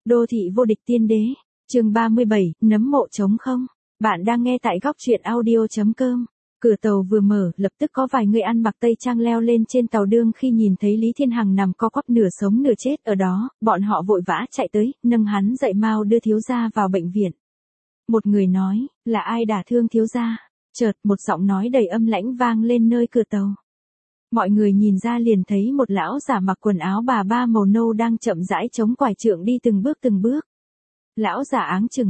Đô thị vô địch tiên đế, chương 37, nấm mộ trống không. Bạn đang nghe tại góc truyện audio.com. Cửa tàu vừa mở, lập tức có vài người ăn mặc tây trang leo lên trên tàu đương khi nhìn thấy Lý Thiên Hằng nằm co quắp nửa sống nửa chết ở đó, bọn họ vội vã chạy tới, nâng hắn dậy mau đưa thiếu gia vào bệnh viện. Một người nói, là ai đả thương thiếu gia? Chợt, một giọng nói đầy âm lãnh vang lên nơi cửa tàu. Mọi người nhìn ra liền thấy một lão giả mặc quần áo bà ba màu nâu đang chậm rãi chống quải trượng đi từng bước. Lão giả áng chừng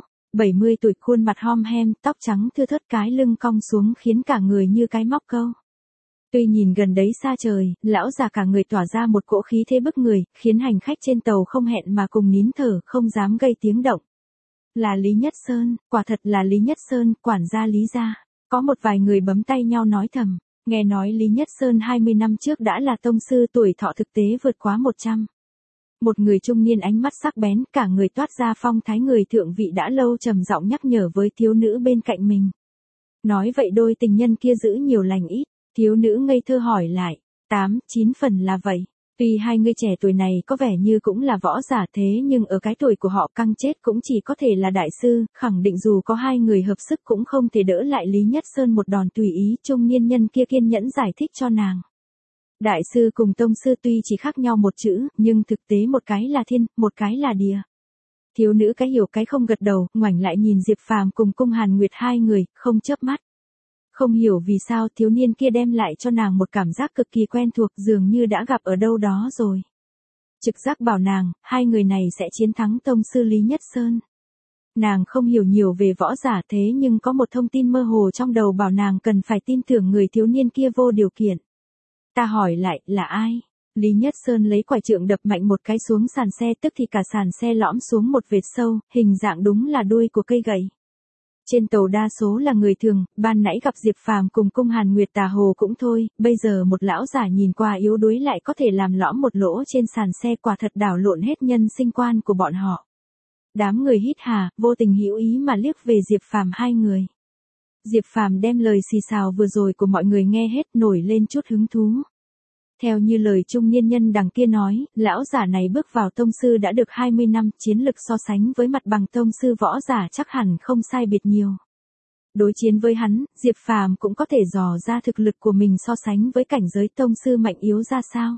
70 tuổi, khuôn mặt hom hem, tóc trắng thưa thớt, cái lưng cong xuống khiến cả người như cái móc câu. Tuy nhìn gần đấy xa trời, lão già cả người tỏa ra một cỗ khí thế bức người, khiến hành khách trên tàu không hẹn mà cùng nín thở, không dám gây tiếng động. Là Lý Nhất Sơn, quả thật là Lý Nhất Sơn, quản gia Lý gia. Có một vài người bấm tay nhau nói thầm, nghe nói Lý Nhất Sơn 20 năm trước đã là tông sư, tuổi thọ thực tế vượt quá 100. Một người trung niên ánh mắt sắc bén, cả người toát ra phong thái người thượng vị đã lâu trầm giọng nhắc nhở với thiếu nữ bên cạnh mình. Nói vậy đôi tình nhân kia giữ nhiều lành ít, thiếu nữ ngây thơ hỏi lại, 8-9 phần là vậy. Tuy hai người trẻ tuổi này có vẻ như cũng là võ giả thế nhưng ở cái tuổi của họ căng chết cũng chỉ có thể là đại sư, khẳng định dù có hai người hợp sức cũng không thể đỡ lại Lý Nhất Sơn một đòn tùy ý. Trung niên nhân kia kiên nhẫn giải thích cho nàng. Đại sư cùng tông sư tuy chỉ khác nhau một chữ, nhưng thực tế một cái là thiên, một cái là địa. Thiếu nữ cái hiểu cái không gật đầu, ngoảnh lại nhìn Diệp Phàm cùng Cung Hàn Nguyệt hai người, không chớp mắt. Không hiểu vì sao thiếu niên kia đem lại cho nàng một cảm giác cực kỳ quen thuộc, dường như đã gặp ở đâu đó rồi. Trực giác bảo nàng, hai người này sẽ chiến thắng tông sư Lý Nhất Sơn. Nàng không hiểu nhiều về võ giả thế nhưng có một thông tin mơ hồ trong đầu bảo nàng cần phải tin tưởng người thiếu niên kia vô điều kiện. Ta hỏi lại, là ai? Lý Nhất Sơn lấy quải trượng đập mạnh một cái xuống sàn xe, tức thì cả sàn xe lõm xuống một vệt sâu, hình dạng đúng là đuôi của cây gậy. Trên tàu đa số là người thường, ban nãy gặp Diệp Phàm cùng Cung Hàn Nguyệt tà hồ cũng thôi, bây giờ một lão giả nhìn qua yếu đuối lại có thể làm lõm một lỗ trên sàn xe, quả thật đảo lộn hết nhân sinh quan của bọn họ. Đám người hít hà, vô tình hữu ý mà liếc về Diệp Phàm hai người. Diệp Phàm đem lời xì xào vừa rồi của mọi người nghe hết, nổi lên chút hứng thú. Theo như lời trung niên nhân đằng kia nói, lão giả này bước vào tông sư đã được 20 năm, chiến lực so sánh với mặt bằng tông sư võ giả chắc hẳn không sai biệt nhiều. Đối chiến với hắn, Diệp Phàm cũng có thể dò ra thực lực của mình so sánh với cảnh giới tông sư mạnh yếu ra sao.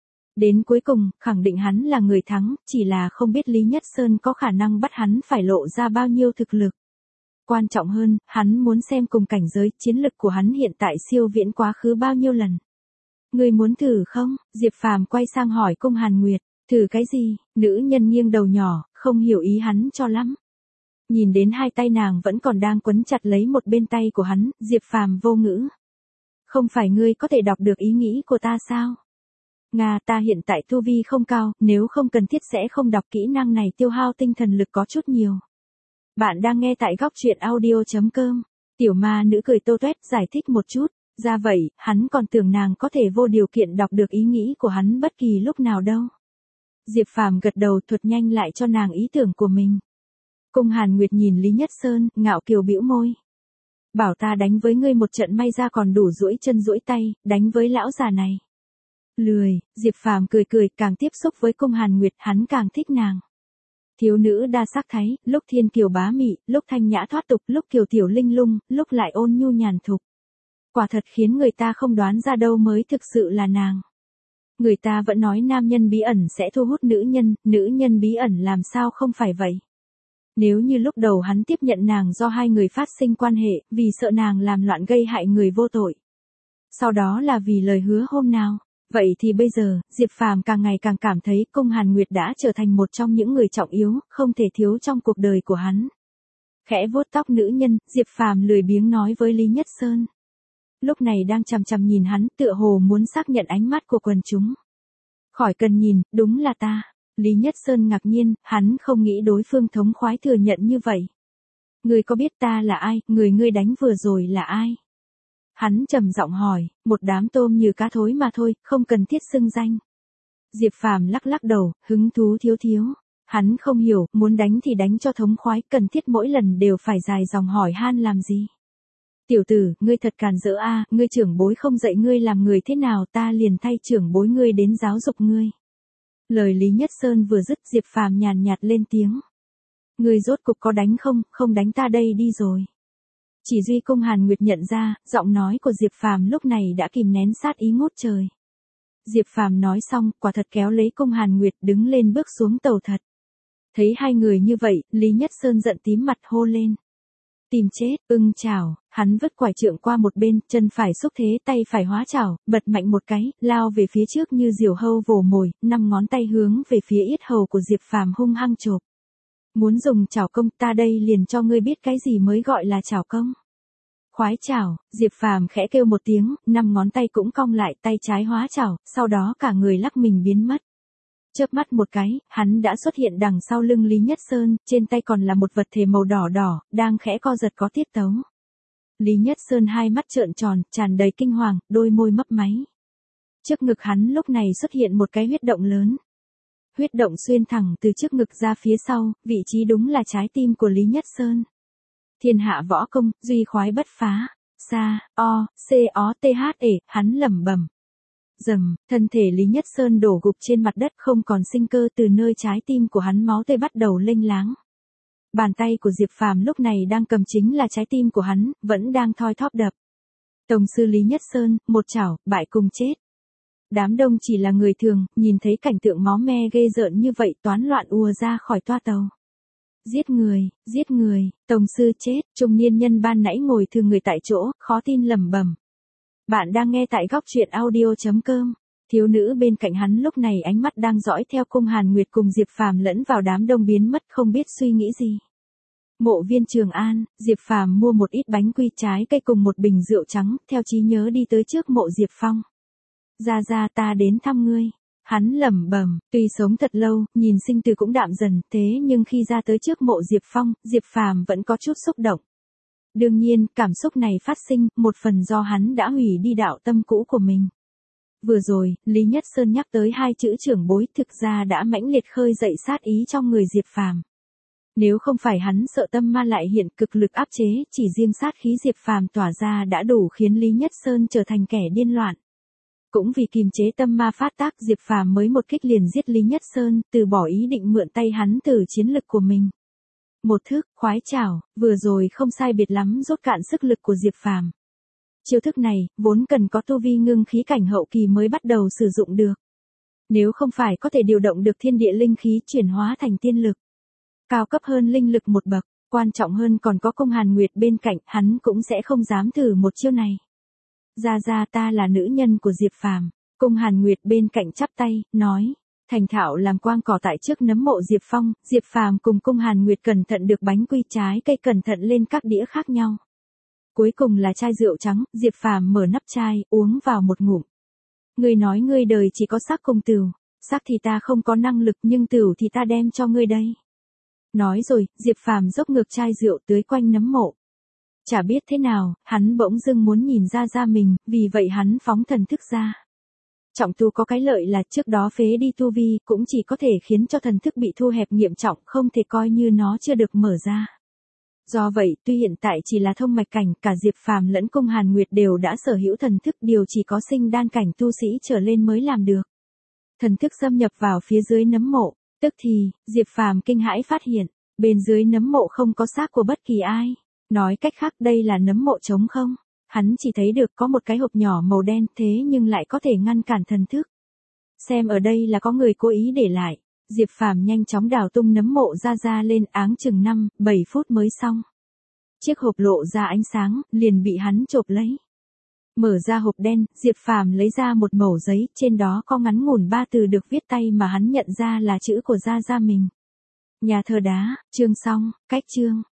Đến cuối cùng, khẳng định hắn là người thắng, chỉ là không biết Lý Nhất Sơn có khả năng bắt hắn phải lộ ra bao nhiêu thực lực. Quan trọng hơn, hắn muốn xem cùng cảnh giới, chiến lực của hắn hiện tại siêu viễn quá khứ bao nhiêu lần. Ngươi muốn thử không? Diệp Phàm quay sang hỏi Cung Hàn Nguyệt, thử cái gì? Nữ nhân nghiêng đầu nhỏ, không hiểu ý hắn cho lắm. Nhìn đến hai tay nàng vẫn còn đang quấn chặt lấy một bên tay của hắn, Diệp Phàm vô ngữ. Không phải ngươi có thể đọc được ý nghĩ của ta sao? Nga, ta hiện tại tu vi không cao, nếu không cần thiết sẽ không đọc kỹ năng này, tiêu hao tinh thần lực có chút nhiều. Bạn đang nghe tại góc truyện audio.com. Tiểu ma nữ cười tô toét giải thích một chút. Ra vậy, hắn còn tưởng nàng có thể vô điều kiện đọc được ý nghĩ của hắn bất kỳ lúc nào đâu. Diệp Phàm gật đầu, thuật nhanh lại cho nàng ý tưởng của mình. Cung Hàn Nguyệt nhìn Lý Nhất Sơn, ngạo kiều bĩu môi. Bảo ta đánh với ngươi một trận may ra còn đủ duỗi chân duỗi tay, đánh với lão già này. Lười, Diệp Phàm cười, càng tiếp xúc với Cung Hàn Nguyệt hắn càng thích nàng. Thiếu nữ đa sắc thái, lúc thiên kiều bá mị, lúc thanh nhã thoát tục, lúc kiều tiểu linh lung, lúc lại ôn nhu nhàn thục. Quả thật khiến người ta không đoán ra đâu mới thực sự là nàng. Người ta vẫn nói nam nhân bí ẩn sẽ thu hút nữ nhân bí ẩn làm sao không phải vậy. Nếu như lúc đầu hắn tiếp nhận nàng do hai người phát sinh quan hệ, vì sợ nàng làm loạn gây hại người vô tội. Sau đó là vì lời hứa hôm nào. Vậy thì bây giờ, Diệp Phàm càng ngày càng cảm thấy Cung Hàn Nguyệt đã trở thành một trong những người trọng yếu, không thể thiếu trong cuộc đời của hắn. Khẽ vuốt tóc nữ nhân, Diệp Phàm lười biếng nói với Lý Nhất Sơn. Lúc này đang chằm chằm nhìn hắn, tựa hồ muốn xác nhận ánh mắt của quần chúng. Khỏi cần nhìn, đúng là ta. Lý Nhất Sơn ngạc nhiên, hắn không nghĩ đối phương thống khoái thừa nhận như vậy. Ngươi có biết ta là ai, người ngươi đánh vừa rồi là ai? Hắn trầm giọng hỏi, một đám tôm như cá thối mà thôi, không cần thiết xưng danh. Diệp Phàm lắc đầu, hứng thú thiếu. Hắn không hiểu, muốn đánh thì đánh cho thống khoái, cần thiết mỗi lần đều phải dài dòng hỏi han làm gì. Tiểu tử, ngươi thật càn rỡ a, ngươi trưởng bối không dạy ngươi làm người thế nào, ta liền thay trưởng bối ngươi đến giáo dục ngươi. Lời Lý Nhất Sơn vừa dứt, Diệp Phàm nhàn nhạt lên tiếng. Người rốt cục có đánh không, không đánh ta đây đi rồi. Chỉ duy Cung Hàn Nguyệt nhận ra, giọng nói của Diệp Phàm lúc này đã kìm nén sát ý ngút trời. Diệp Phàm nói xong, quả thật kéo lấy Cung Hàn Nguyệt đứng lên bước xuống tàu thật. Thấy hai người như vậy, Lý Nhất Sơn giận tím mặt hô lên. Tìm chết, chảo, hắn vứt quải trượng qua một bên, chân phải xúc thế, tay phải hóa chảo, bật mạnh một cái, lao về phía trước như diều hâu vồ mồi, 5 ngón tay hướng về phía yết hầu của Diệp Phàm hung hăng chộp. Muốn dùng chảo công, ta đây liền cho ngươi biết cái gì mới gọi là chảo công. Khoái chảo, Diệp Phàm khẽ kêu một tiếng, 5 ngón tay cũng cong lại, tay trái hóa chảo, sau đó cả người lắc mình biến mất. Chớp mắt một cái, hắn đã xuất hiện đằng sau lưng Lý Nhất Sơn, trên tay còn là một vật thể màu đỏ đỏ, đang khẽ co giật có tiết tấu. Lý Nhất Sơn hai mắt trợn tròn, tràn đầy kinh hoàng, đôi môi mấp máy. Trước ngực hắn lúc này xuất hiện một cái huyết động lớn. Huyết động xuyên thẳng từ trước ngực ra phía sau, vị trí đúng là trái tim của Lý Nhất Sơn. Thiên hạ võ công, duy khoái bất phá. Sa, o, c, hắn lẩm bẩm. Dầm, thân thể Lý Nhất Sơn đổ gục trên mặt đất không còn sinh cơ, từ nơi trái tim của hắn máu tươi bắt đầu lênh láng. Bàn tay của Diệp Phàm lúc này đang cầm chính là trái tim của hắn, vẫn đang thoi thóp đập. Tổng sư Lý Nhất Sơn, một chảo, bại cùng chết. Đám đông chỉ là người thường, nhìn thấy cảnh tượng máu me ghê rợn như vậy toán loạn ùa ra khỏi toa tàu. Giết người, tổng sư chết, trung niên nhân ban nãy ngồi thừa người tại chỗ, khó tin lẩm bẩm. Bạn đang nghe tại góc truyện audio.com. Thiếu nữ bên cạnh hắn lúc này ánh mắt đang dõi theo Cung Hàn Nguyệt cùng Diệp Phàm lẫn vào đám đông biến mất không biết suy nghĩ gì. Mộ viên Trường An, Diệp Phàm mua một ít bánh quy trái cây cùng một bình rượu trắng, theo trí nhớ đi tới trước mộ Diệp Phong. Ra ta đến thăm ngươi. Hắn lẩm bẩm, tuy sống thật lâu, nhìn sinh tử cũng đạm dần, thế nhưng khi ra tới trước mộ Diệp Phong, Diệp Phàm vẫn có chút xúc động. Đương nhiên, cảm xúc này phát sinh, một phần do hắn đã hủy đi đạo tâm cũ của mình. Vừa rồi, Lý Nhất Sơn nhắc tới hai chữ trưởng bối thực ra đã mãnh liệt khơi dậy sát ý trong người Diệp Phàm. Nếu không phải hắn sợ tâm ma lại hiện cực lực áp chế, chỉ riêng sát khí Diệp Phàm tỏa ra đã đủ khiến Lý Nhất Sơn trở thành kẻ điên loạn. Cũng vì kiềm chế tâm ma phát tác, Diệp Phàm mới một kích liền giết Lý Nhất Sơn, từ bỏ ý định mượn tay hắn từ chiến lực của mình. Một thức, khoái chảo, vừa rồi không sai biệt lắm rốt cạn sức lực của Diệp Phàm. Chiêu thức này, vốn cần có tu vi ngưng khí cảnh hậu kỳ mới bắt đầu sử dụng được. Nếu không phải có thể điều động được thiên địa linh khí chuyển hóa thành tiên lực. Cao cấp hơn linh lực một bậc, quan trọng hơn còn có Cung Hàn Nguyệt bên cạnh, hắn cũng sẽ không dám thử một chiêu này. Ra ta là nữ nhân của Diệp Phàm. Cung Hàn Nguyệt bên cạnh chắp tay, nói. Thành thạo làm quang cỏ tại trước nấm mộ Diệp Phong, Diệp Phàm cùng Cung Hàn Nguyệt cẩn thận được bánh quy trái cây cẩn thận lên các đĩa khác nhau. Cuối cùng là chai rượu trắng, Diệp Phàm mở nắp chai, uống vào một ngụm. Ngươi nói ngươi đời chỉ có xác cùng tửu, xác thì ta không có năng lực nhưng tửu thì ta đem cho ngươi đây. Nói rồi, Diệp Phàm dốc ngược chai rượu tưới quanh nấm mộ. Chả biết thế nào, hắn bỗng dưng muốn nhìn ra mình, vì vậy hắn phóng thần thức ra. Trọng tu có cái lợi là trước đó phế đi tu vi, cũng chỉ có thể khiến cho thần thức bị thu hẹp nghiêm trọng, không thể coi như nó chưa được mở ra. Do vậy, tuy hiện tại chỉ là thông mạch cảnh, cả Diệp Phàm lẫn Cung Hàn Nguyệt đều đã sở hữu thần thức, điều chỉ có sinh đan cảnh tu sĩ trở lên mới làm được. Thần thức xâm nhập vào phía dưới nấm mộ, tức thì, Diệp Phàm kinh hãi phát hiện, bên dưới nấm mộ không có xác của bất kỳ ai. Nói cách khác đây là nấm mộ trống không. Hắn chỉ thấy được có một cái hộp nhỏ màu đen thế nhưng lại có thể ngăn cản thần thức. Xem ở đây là có người cố ý để lại. Diệp Phàm nhanh chóng đào tung nấm mộ ra lên, áng chừng 5-7 phút mới xong. Chiếc hộp lộ ra ánh sáng, liền bị hắn chộp lấy. Mở ra hộp đen, Diệp Phàm lấy ra một mẩu giấy, trên đó có ngắn ngủn 3 từ được viết tay mà hắn nhận ra là chữ của Gia Gia mình. Nhà thờ đá, chương xong, cách chương.